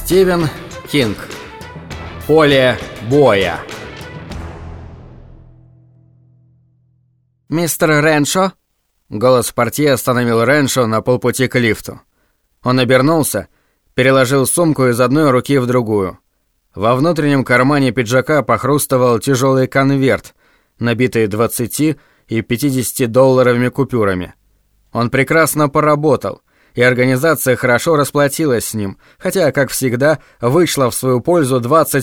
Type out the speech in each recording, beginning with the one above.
Стивен Кинг. Поле боя. «Мистер Реншо?» Голос портье остановил Реншо на полпути к лифту. Он обернулся, переложил сумку из одной руки в другую. Во внутреннем кармане пиджака похрустывал тяжелый конверт, набитый 20 и 50-долларовыми купюрами. Он прекрасно поработал, и организация хорошо расплатилась с ним, хотя, как всегда, вышла в свою пользу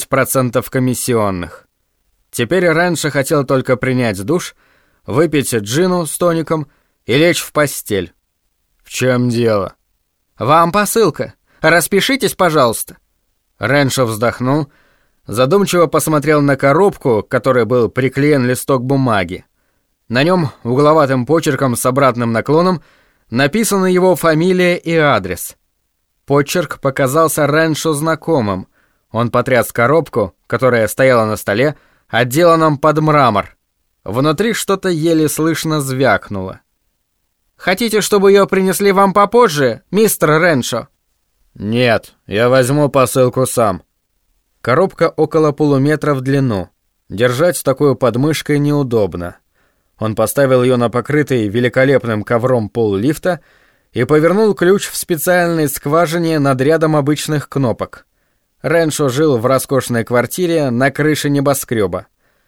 20% комиссионных. Теперь Реншо хотел только принять душ, выпить джину с тоником и лечь в постель. «В чем дело?» «Вам посылка. Распишитесь, пожалуйста». Реншо вздохнул, задумчиво посмотрел на коробку, к которой был приклеен листок бумаги. На нем угловатым почерком с обратным наклоном написаны его фамилия и адрес. Почерк показался Реншо знакомым. Он потряс коробку, которая стояла на столе, отделанном под мрамор. Внутри что-то еле слышно звякнуло. «Хотите, чтобы ее принесли вам попозже, мистер Реншо?» «Нет, я возьму посылку сам». Коробка около полуметра в длину. Держать такую под мышкой неудобно. Он поставил ее на покрытый великолепным ковром пол лифта и повернул ключ в специальной скважине над рядом обычных кнопок. Реншо жил в роскошной квартире на крыше небоскреба.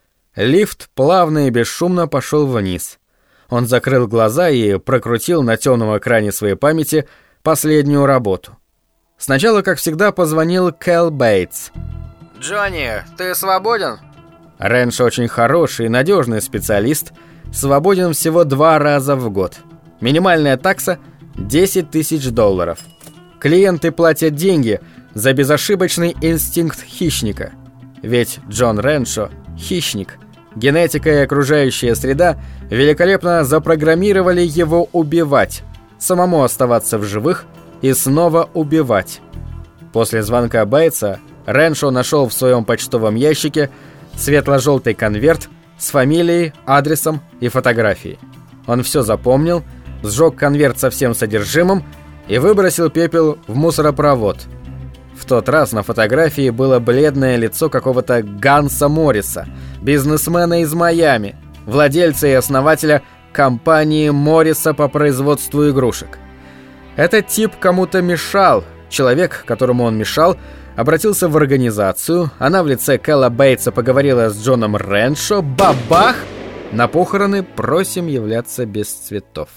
Лифт плавно и бесшумно пошел вниз. Он закрыл глаза и прокрутил на темном экране своей памяти последнюю работу. Сначала, как всегда, позвонил Кэл Бейтс. «Джонни, ты свободен?» Реншо очень хороший и надежный специалист, свободен всего 2 раза в год. Минимальная такса – $10 000. Клиенты платят деньги за безошибочный инстинкт хищника. Ведь Джон Реншо – хищник. Генетика и окружающая среда великолепно запрограммировали его убивать, самому оставаться в живых и снова убивать. После звонка Бейтса Реншо нашел в своем почтовом ящике светло-желтый конверт с фамилией, адресом и фотографией. Он все запомнил, сжег конверт со всем содержимым и выбросил пепел в мусоропровод. В тот раз на фотографии было бледное лицо какого-то Ганса Морриса, бизнесмена из Майами, владельца и основателя компании Морриса по производству игрушек. Этот тип кому-то мешал. Человек, которому он мешал, обратился в организацию. Она в лице Кэла Бейтса поговорила с Джоном Реншо. Бабах! На похороны просим являться без цветов.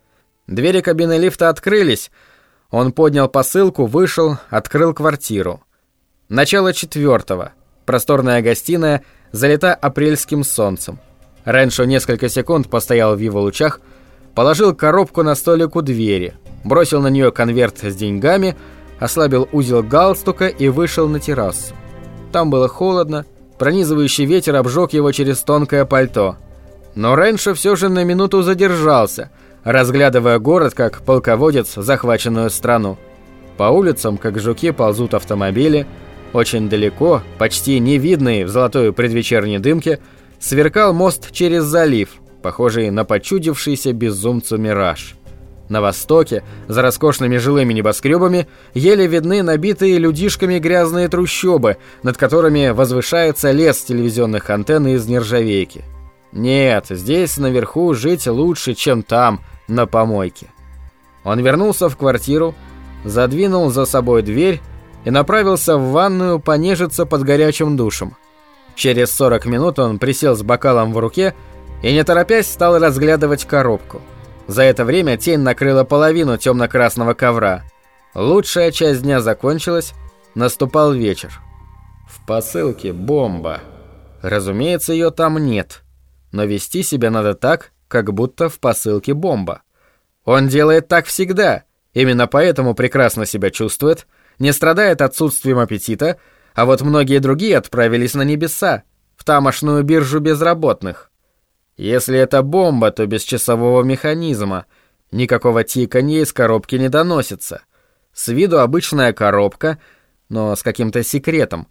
Двери кабины лифта открылись. Он поднял посылку, вышел, открыл квартиру. Начало 4-го. Просторная гостиная залита апрельским солнцем. Реншо несколько секунд постоял в его лучах, положил коробку на столик у двери, бросил на нее конверт с деньгами, ослабил узел галстука и вышел на террасу. Там было холодно, пронизывающий ветер обжег его через тонкое пальто. Но Реншо все же на минуту задержался, разглядывая город как полководец захваченную страну. По улицам, как жуки, ползут автомобили. Очень далеко, почти невидный в золотой предвечерней дымке, сверкал мост через залив, похожий на почудившийся безумцу мираж. На востоке, за роскошными жилыми небоскребами, еле видны набитые людишками грязные трущобы, над которыми возвышается лес телевизионных антенн из нержавейки. Нет, здесь наверху жить лучше, чем там, на помойке. Он вернулся в квартиру, задвинул за собой дверь и направился в ванную понежиться под горячим душем. Через 40 минут он присел с бокалом в руке и, не торопясь, стал разглядывать коробку. За это время тень накрыла половину темно-красного ковра. Лучшая часть дня закончилась, наступал вечер. В посылке бомба. Разумеется, ее там нет. Но вести себя надо так, как будто в посылке бомба. Он делает так всегда, именно поэтому прекрасно себя чувствует, не страдает отсутствием аппетита, а вот многие другие отправились на небеса, в тамошную биржу безработных. Если это бомба, то без часового механизма. Никакого тиканья из коробки не доносится. С виду обычная коробка, но с каким-то секретом.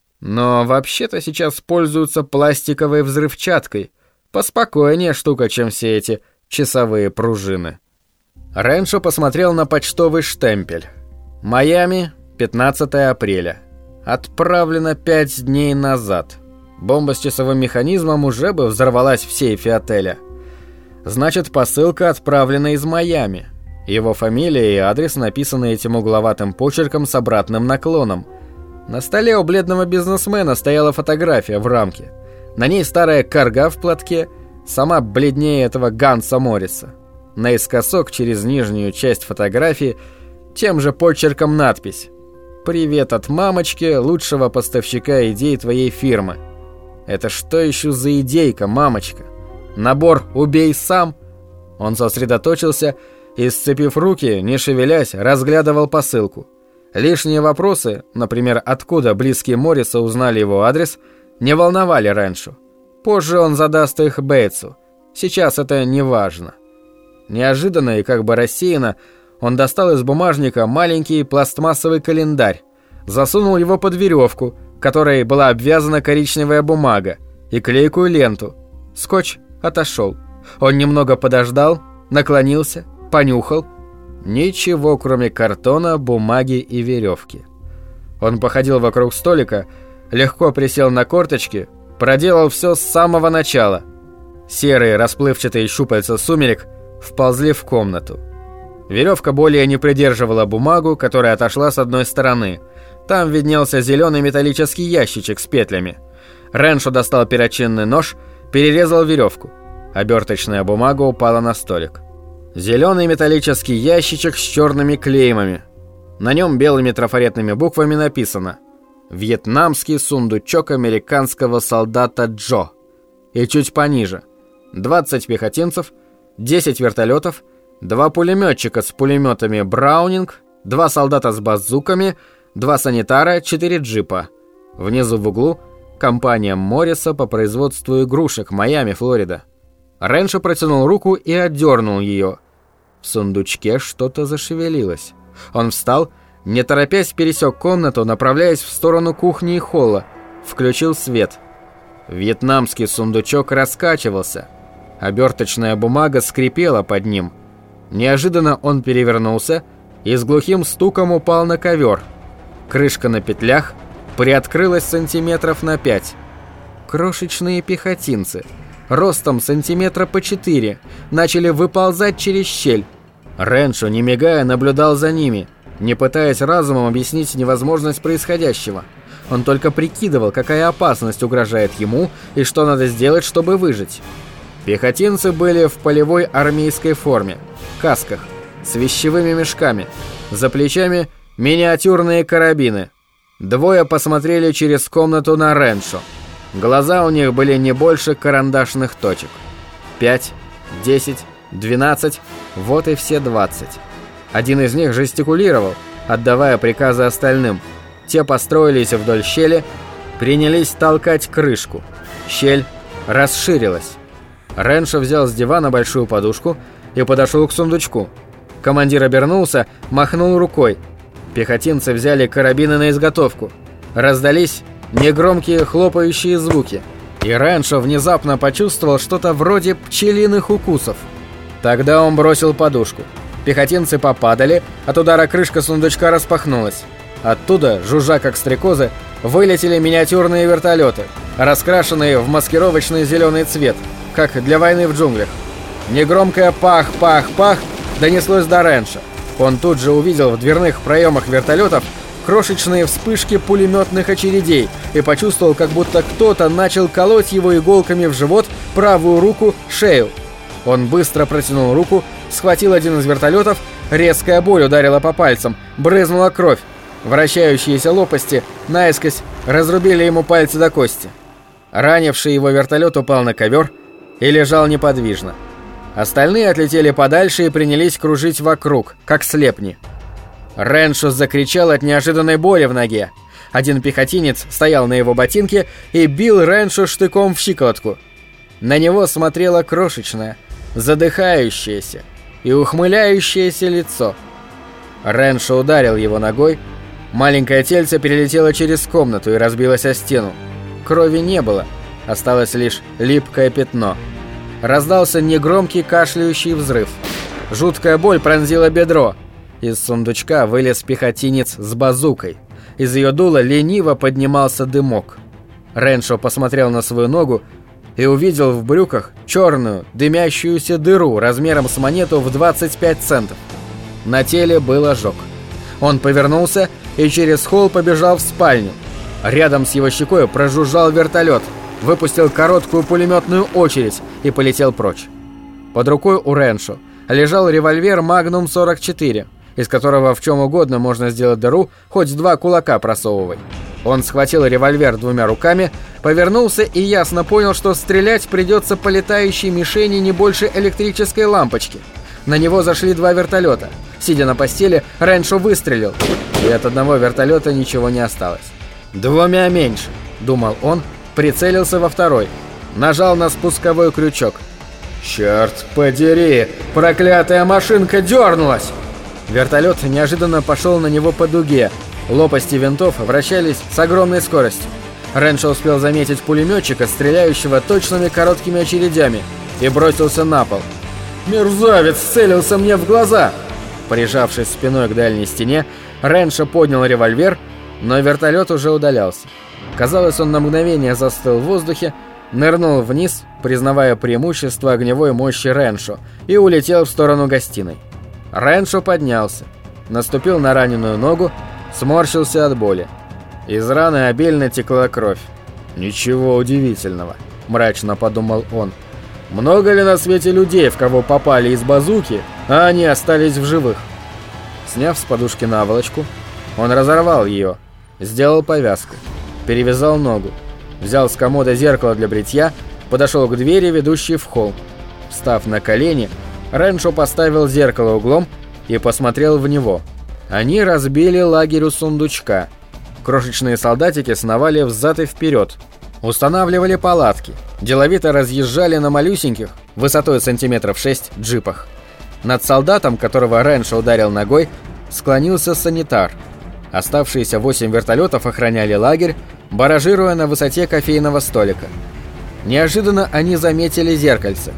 Но вообще-то сейчас пользуются пластиковой взрывчаткой. Поспокойнее штука, чем все эти часовые пружины. Реншо посмотрел на почтовый штемпель. Майами, 15 апреля. Отправлено 5 дней назад. Бомба с часовым механизмом уже бы взорвалась в сейфе отеля. Значит, посылка отправлена из Майами. Его фамилия и адрес написаны этим угловатым почерком с обратным наклоном. На столе у бледного бизнесмена стояла фотография в рамке. На ней старая карга в платке, сама бледнее этого Ганса Морриса. Наискосок через нижнюю часть фотографии тем же почерком надпись: «Привет от мамочки, лучшего поставщика идей твоей фирмы». Это что еще за идейка, мамочка? Набор «Убей сам»? Он сосредоточился и, сцепив руки, не шевелясь, разглядывал посылку. Лишние вопросы, например, откуда близкие Морриса узнали его адрес, не волновали Рэншу. Позже он задаст их Бейтсу. Сейчас это не важно. Неожиданно и как бы рассеянно он достал из бумажника маленький пластмассовый календарь, засунул его под веревку, которой была обвязана коричневая бумага, и клейкую ленту. Скотч отошел. Он немного подождал, наклонился, понюхал. Ничего, кроме картона, бумаги и веревки. Он походил вокруг столика, легко присел на корточки, проделал все с самого начала. Серые расплывчатые щупальца сумерек вползли в комнату. Веревка более не придерживала бумагу, которая отошла с одной стороны. Там виднелся зеленый металлический ящичек с петлями. Рэншо достал перочинный нож, перерезал веревку. Оберточная бумага упала на столик. Зеленый металлический ящичек с черными клеймами. На нем белыми трафаретными буквами написано: «Вьетнамский сундучок американского солдата Джо». И чуть пониже: 20 пехотинцев, 10 вертолетов, 2 пулеметчика с пулеметами Браунинг, 2 солдата с базуками, 2 санитара, 4 джипа. Внизу в углу компания Морриса по производству игрушек, Майами, Флорида. Рэншо протянул руку и отдернул ее. В сундучке что-то зашевелилось. Он встал, не торопясь пересек комнату, направляясь в сторону кухни и холла. Включил свет. Вьетнамский сундучок раскачивался. Оберточная бумага скрипела под ним. Неожиданно он перевернулся и с глухим стуком упал на ковер. Крышка на петлях приоткрылась сантиметров на 5. Крошечные пехотинцы, ростом сантиметра по 4, начали выползать через щель. Рэншо, не мигая, наблюдал за ними, не пытаясь разумом объяснить невозможность происходящего. Он только прикидывал, какая опасность угрожает ему и что надо сделать, чтобы выжить. Пехотинцы были в полевой армейской форме, касках, с вещевыми мешками, за плечами миниатюрные карабины. Двое посмотрели через комнату на Рэншо. Глаза у них были не больше карандашных точек. 5, 10, 12, вот и все 20. Один из них жестикулировал, отдавая приказы остальным. Те построились вдоль щели, принялись толкать крышку. Щель расширилась. Рэншо взял с дивана большую подушку и подошел к сундучку. Командир обернулся, махнул рукой. Пехотинцы взяли карабины на изготовку. Раздались негромкие хлопающие звуки, и Рэншо внезапно почувствовал что-то вроде пчелиных укусов. Тогда он бросил подушку. Пехотинцы попадали, от удара крышка сундучка распахнулась. Оттуда, жужжа как стрекозы, вылетели миниатюрные вертолеты, раскрашенные в маскировочный зеленый цвет, как для войны в джунглях. Негромкое «пах-пах-пах» донеслось до Рэншо. Он тут же увидел в дверных проемах вертолетов крошечные вспышки пулеметных очередей и почувствовал, как будто кто-то начал колоть его иголками в живот, правую руку, шею. Он быстро протянул руку, схватил один из вертолетов, резкая боль ударила по пальцам, брызнула кровь. Вращающиеся лопасти наискось разрубили ему пальцы до кости. Ранивший его вертолет упал на ковер и лежал неподвижно. Остальные отлетели подальше и принялись кружить вокруг, как слепни. Рэншо закричал от неожиданной боли в ноге. Один пехотинец стоял на его ботинке и бил Рэншо штыком в щиколотку. На него смотрело крошечное, задыхающееся и ухмыляющееся лицо. Рэншо ударил его ногой. Маленькое тельце перелетело через комнату и разбилось о стену. Крови не было, осталось лишь липкое пятно. Раздался негромкий кашляющий взрыв. Жуткая боль пронзила бедро. Из сундучка вылез пехотинец с базукой. Из ее дула лениво поднимался дымок. Реншо посмотрел на свою ногу и увидел в брюках черную, дымящуюся дыру размером с монету в 25 центов. На теле был ожог. Он повернулся и через холл побежал в спальню. Рядом с его щекой прожужжал вертолет, выпустил короткую пулеметную очередь и полетел прочь. Под рукой у Реншо лежал револьвер Magnum 44, из которого в чем угодно можно сделать дыру, хоть 2 кулака просовывай. Он схватил револьвер 2 руками, повернулся и ясно понял, что стрелять придется по летающей мишени не больше электрической лампочки. На него зашли 2 вертолета. Сидя на постели, Реншо выстрелил, и от одного вертолета ничего не осталось. 2 меньше, думал он, прицелился во второй, нажал на спусковой крючок. Черт подери, проклятая машинка дернулась! Вертолет неожиданно пошел на него по дуге. Лопасти винтов вращались с огромной скоростью. Реншо успел заметить пулеметчика, стреляющего точными короткими очередями, и бросился на пол. «Мерзавец целился мне в глаза!» Прижавшись спиной к дальней стене, Реншо поднял револьвер, но вертолет уже удалялся. Казалось, он на мгновение застыл в воздухе, нырнул вниз, признавая преимущество огневой мощи Реншо, и улетел в сторону гостиной. Реншо поднялся, наступил на раненую ногу, сморщился от боли. Из раны обильно текла кровь. «Ничего удивительного», — мрачно подумал он. «Много ли на свете людей, в кого попали из базуки, а они остались в живых?» Сняв с подушки наволочку, он разорвал ее, сделал повязку, перевязал ногу, взял с комода зеркало для бритья, подошел к двери, ведущей в холл. Встав на колени, Реншо поставил зеркало углом и посмотрел в него. Они разбили лагерь у сундучка. Крошечные солдатики сновали взад и вперед, устанавливали палатки, деловито разъезжали на малюсеньких, высотой сантиметров 6, джипах. Над солдатом, которого Реншо ударил ногой, склонился санитар. Оставшиеся 8 вертолетов охраняли лагерь, баражируя на высоте кофейного столика. Неожиданно они заметили зеркальце.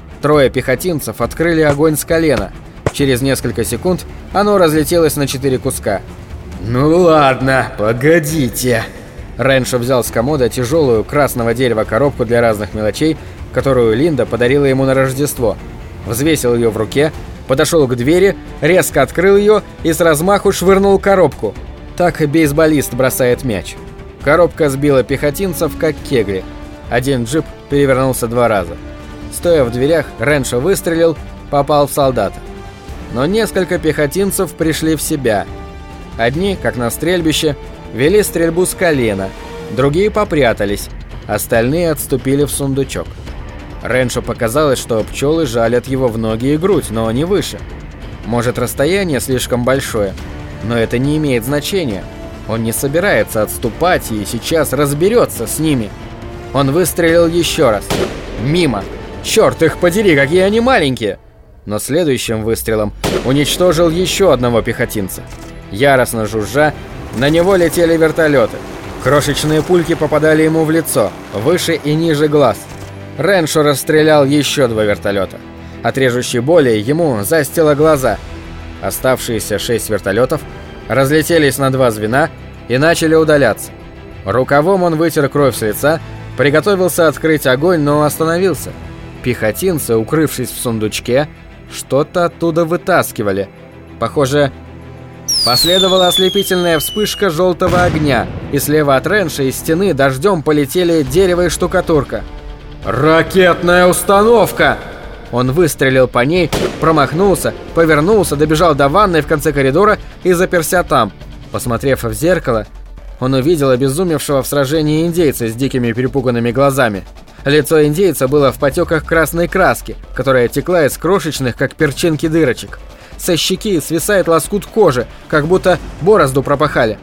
3 пехотинцев открыли огонь с колена. Через несколько секунд оно разлетелось на 4 куска. «Ну ладно, погодите!» Реншо взял с комода тяжелую красного дерева коробку для разных мелочей, которую Линда подарила ему на Рождество. Взвесил ее в руке, подошел к двери, резко открыл ее и с размаху швырнул коробку. Так бейсболист бросает мяч. Коробка сбила пехотинцев, как кегли. Один джип перевернулся 2 раза. Стоя в дверях, Реншо выстрелил, попал в солдата. Но несколько пехотинцев пришли в себя. Одни, как на стрельбище, вели стрельбу с колена, другие попрятались, остальные отступили в сундучок. Реншо показалось, что пчелы жалят его в ноги и грудь, но не выше. Может, расстояние слишком большое, но это не имеет значения. Он не собирается отступать и сейчас разберется с ними. Он выстрелил еще раз. Мимо. Черт их подери, какие они маленькие! Но следующим выстрелом уничтожил еще одного пехотинца. Яростно жужжа, на него летели вертолеты. Крошечные пульки попадали ему в лицо, выше и ниже глаз. Реншо расстрелял еще 2 вертолета. От режущей боли ему застило глаза. Оставшиеся 6 вертолетов разлетелись на 2 звена и начали удаляться. Рукавом он вытер кровь с лица, приготовился открыть огонь, но остановился. Пехотинцы, укрывшись в сундучке, что-то оттуда вытаскивали. Похоже, последовала ослепительная вспышка желтого огня, и слева от Реншо из стены дождем полетели дерево и штукатурка. «Ракетная установка!» Он выстрелил по ней, промахнулся, повернулся, добежал до ванной в конце коридора и заперся там. Посмотрев в зеркало, он увидел обезумевшего в сражении индейца с дикими перепуганными глазами. Лицо индейца было в потеках красной краски, которая текла из крошечных, как перчинки, дырочек. Со щеки свисает лоскут кожи, как будто борозду пропахали.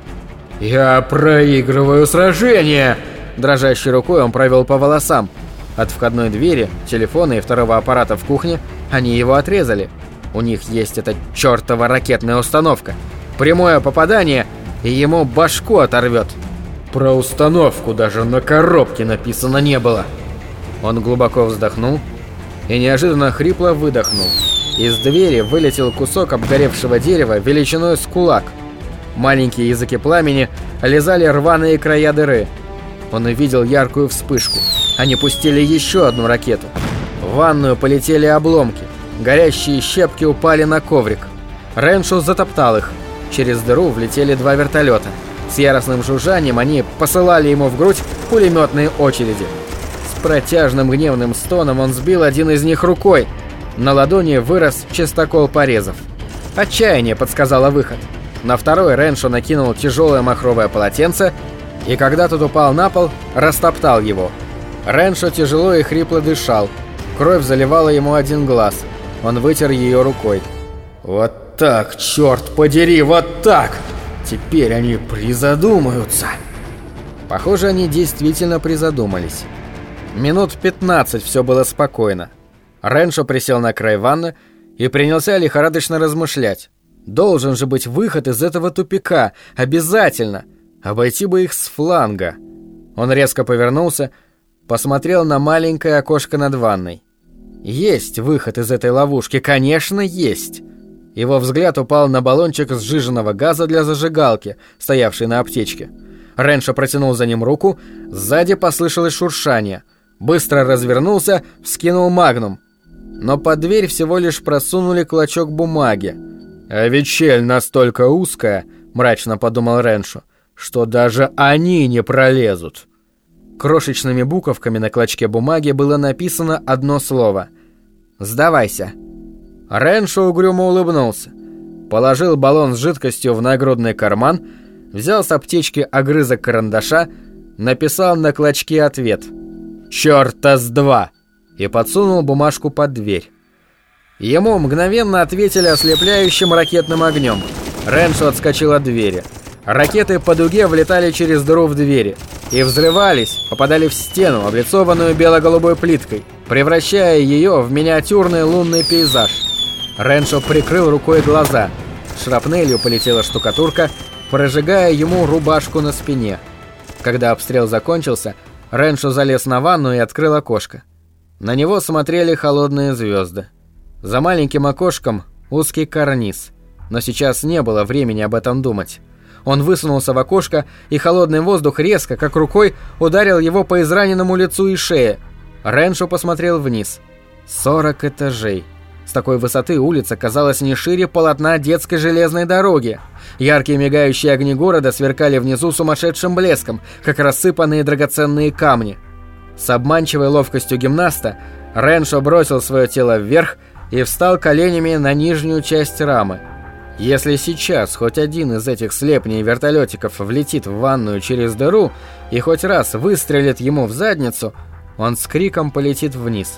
«Я проигрываю сражение!» Дрожащей рукой он провел по волосам. От входной двери, телефона и второго аппарата в кухне они его отрезали. У них есть эта чертова ракетная установка. Прямое попадание, и ему башку оторвет. Про установку даже на коробке написано не было. Он глубоко вздохнул и неожиданно хрипло выдохнул. Из двери вылетел кусок обгоревшего дерева величиной с кулак. Маленькие языки пламени лизали рваные края дыры. Он увидел яркую вспышку. Они пустили еще одну ракету. В ванную полетели обломки. Горящие щепки упали на коврик. Реншо затоптал их. Через дыру влетели 2 вертолета. С яростным жужжанием они посылали ему в грудь пулеметные очереди. С протяжным гневным стоном он сбил один из них рукой. На ладони вырос чистокол порезов. Отчаяние подсказало выход. На второй Реншо накинул тяжелое махровое полотенце и, когда тот упал на пол, растоптал его. Реншо тяжело и хрипло дышал. Кровь заливала ему один глаз. Он вытер ее рукой. «Вот так, черт подери, вот так! Теперь они призадумаются!» Похоже, они действительно призадумались. Минут 15 все было спокойно. Реншо присел на край ванны и принялся лихорадочно размышлять. Должен же быть выход из этого тупика, обязательно. Обойти бы их с фланга. Он резко повернулся, посмотрел на маленькое окошко над ванной. Есть выход из этой ловушки, конечно, есть. Его взгляд упал на баллончик сжиженного газа для зажигалки, стоявший на аптечке. Реншо протянул за ним руку, сзади послышалось шуршание. Быстро развернулся, вскинул магнум. Но под дверь всего лишь просунули клочок бумаги. «А ведь щель настолько узкая, — мрачно подумал Реншо, — что даже они не пролезут». Крошечными буковками на клочке бумаги было написано одно слово: «Сдавайся». Реншо угрюмо улыбнулся, положил баллон с жидкостью в нагрудный карман, взял с аптечки огрызок карандаша, написал на клочке ответ «Чёрта с два!» и подсунул бумажку под дверь. Ему мгновенно ответили ослепляющим ракетным огнем. Реншо отскочил от двери. Ракеты по дуге влетали через дыру в двери и взрывались, попадали в стену, облицованную бело-голубой плиткой, превращая ее в миниатюрный лунный пейзаж. Реншо прикрыл рукой глаза. Шрапнелью полетела штукатурка, прожигая ему рубашку на спине. Когда обстрел закончился, Реншо залез на ванну и открыл окошко. На него смотрели холодные звезды. За маленьким окошком узкий карниз, но сейчас не было времени об этом думать. Он высунулся в окошко, и холодный воздух резко, как рукой, ударил его по израненному лицу и шее. Реншо посмотрел вниз. 40 этажей. С такой высоты улица казалась не шире полотна детской железной дороги. Яркие мигающие огни города сверкали внизу сумасшедшим блеском, как рассыпанные драгоценные камни. С обманчивой ловкостью гимнаста Реншо бросил свое тело вверх и встал коленями на нижнюю часть рамы. Если сейчас хоть один из этих слепней вертолетиков влетит в ванную через дыру и хоть раз выстрелит ему в задницу, он с криком полетит вниз.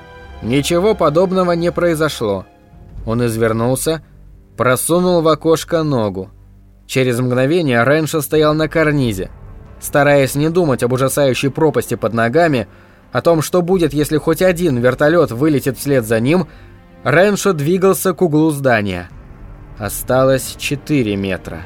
Ничего подобного не произошло. Он извернулся, просунул в окошко ногу. Через мгновение Реншо стоял на карнизе. Стараясь не думать об ужасающей пропасти под ногами, о том, что будет, если хоть один вертолет вылетит вслед за ним, Реншо двигался к углу здания. Осталось 4 метра.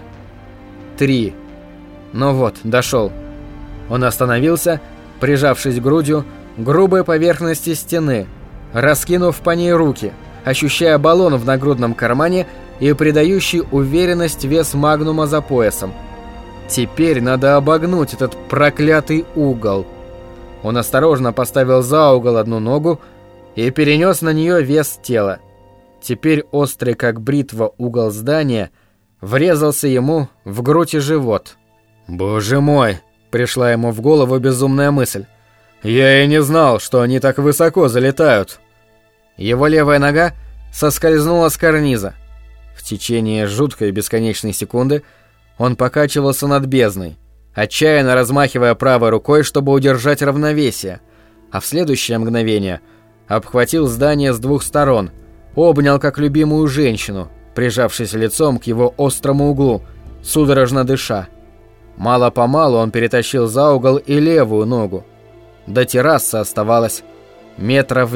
3. Ну вот, дошел. Он остановился, прижавшись грудью к грубой поверхности стены, раскинув по ней руки, ощущая баллон в нагрудном кармане и придающий уверенность вес магнума за поясом. Теперь надо обогнуть этот проклятый угол. Он осторожно поставил за угол одну ногу и перенес на нее вес тела. Теперь острый, как бритва, угол здания врезался ему в грудь и живот. «Боже мой!» — пришла ему в голову безумная мысль. «Я и не знал, что они так высоко залетают!» Его левая нога соскользнула с карниза. В течение жуткой бесконечной секунды он покачивался над бездной, отчаянно размахивая правой рукой, чтобы удержать равновесие, а в следующее мгновение обхватил здание с двух сторон, обнял как любимую женщину, прижавшись лицом к его острому углу, судорожно дыша. Мало-помалу он перетащил за угол и левую ногу. До террасы оставалось 9 метров.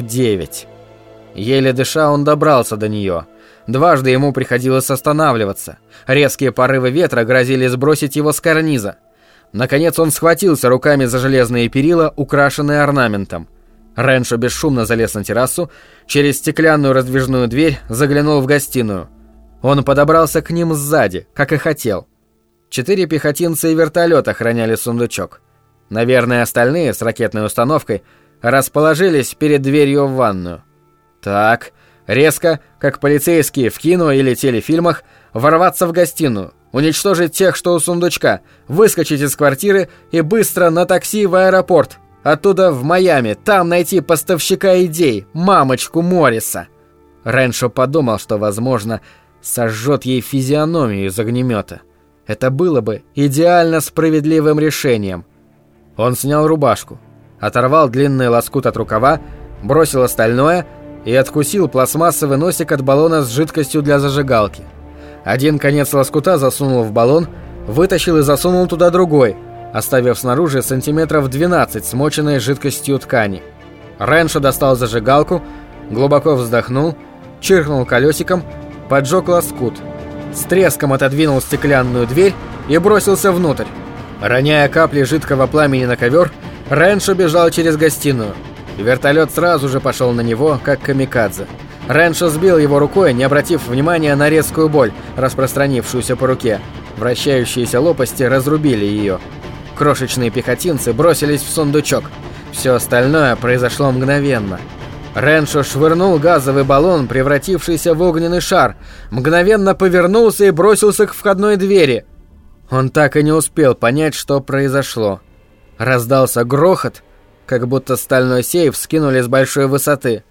Еле дыша, он добрался до нее. Дважды ему приходилось останавливаться. Резкие порывы ветра грозили сбросить его с карниза. Наконец он схватился руками за железные перила, украшенные орнаментом. Рэншо бесшумно залез на террасу, через стеклянную раздвижную дверь заглянул в гостиную. Он подобрался к ним сзади, как и хотел. 4 пехотинца и вертолет охраняли сундучок. Наверное, остальные с ракетной установкой расположились перед дверью в ванную. Так, резко, как полицейские в кино или телефильмах, ворваться в гостиную, уничтожить тех, что у сундучка, выскочить из квартиры и быстро на такси в аэропорт. Оттуда в Майами, там найти поставщика идей, мамочку Морриса. Рэншо подумал, что, возможно, сожжет ей физиономию из огнемета. Это было бы идеально справедливым решением. Он снял рубашку, оторвал длинный лоскут от рукава, бросил остальное и откусил пластмассовый носик от баллона с жидкостью для зажигалки. Один конец лоскута засунул в баллон, вытащил и засунул туда другой, оставив снаружи сантиметров 12 смоченной жидкостью ткани. Рэншо достал зажигалку, глубоко вздохнул, чиркнул колесиком, поджег лоскут, с треском отодвинул стеклянную дверь и бросился внутрь. Роняя капли жидкого пламени на ковер, Рэншо бежал через гостиную. Вертолет сразу же пошел на него, как камикадзе. Рэншо сбил его рукой, не обратив внимания на резкую боль, распространившуюся по руке. Вращающиеся лопасти разрубили ее. Крошечные пехотинцы бросились в сундучок. Все остальное произошло мгновенно. Рэншо швырнул газовый баллон, превратившийся в огненный шар, мгновенно повернулся и бросился к входной двери. Он так и не успел понять, что произошло. Раздался грохот, как будто стальной сейф скинули с большой высоты.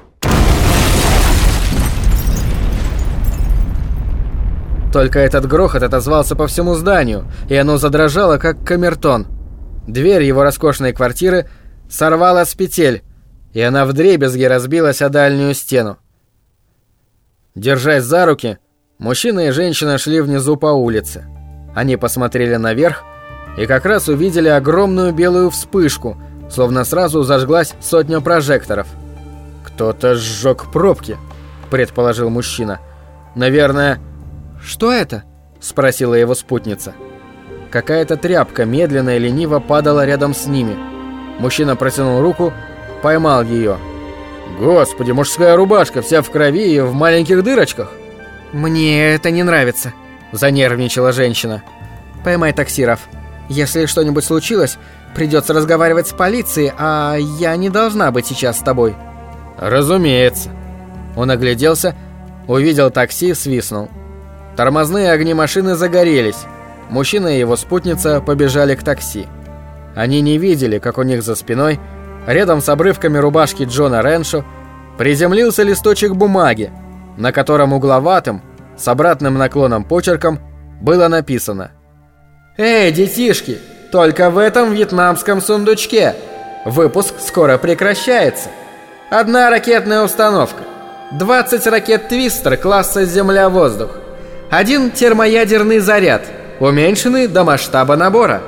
Только этот грохот отозвался по всему зданию, и оно задрожало, как камертон. Дверь его роскошной квартиры сорвала с петель, и она вдребезги разбилась о дальнюю стену. Держась за руки, мужчина и женщина шли внизу по улице. Они посмотрели наверх и как раз увидели огромную белую вспышку, словно сразу зажглась сотня прожекторов. «Кто-то сжег пробки», — предположил мужчина. «Наверное...» «Что это?» — спросила его спутница. Какая-то тряпка медленно и лениво падала рядом с ними. Мужчина протянул руку, поймал ее. «Господи, мужская рубашка, вся в крови и в маленьких дырочках!» «Мне это не нравится», — занервничала женщина. «Поймай такси, Раф. Если что-нибудь случилось, придется разговаривать с полицией, а я не должна быть сейчас с тобой». «Разумеется». Он огляделся, увидел такси, свистнул. Тормозные огни машины загорелись. Мужчина и его спутница побежали к такси. Они не видели, как у них за спиной, рядом с обрывками рубашки Джона Рэншо, приземлился листочек бумаги, на котором угловатым, с обратным наклоном почерком, было написано: «Эй, детишки, только в этом вьетнамском сундучке. Выпуск скоро прекращается. 1 ракетная установка, 20 ракет «Твистер» класса «Земля-воздух», 1 термоядерный заряд, уменьшенный до масштаба набора».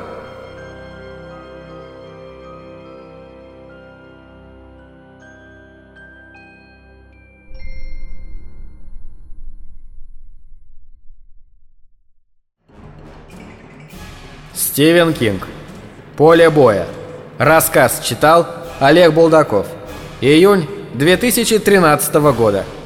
Стивен Кинг. Поле боя. Рассказ читал Олег Булдаков. Июнь 2013 года.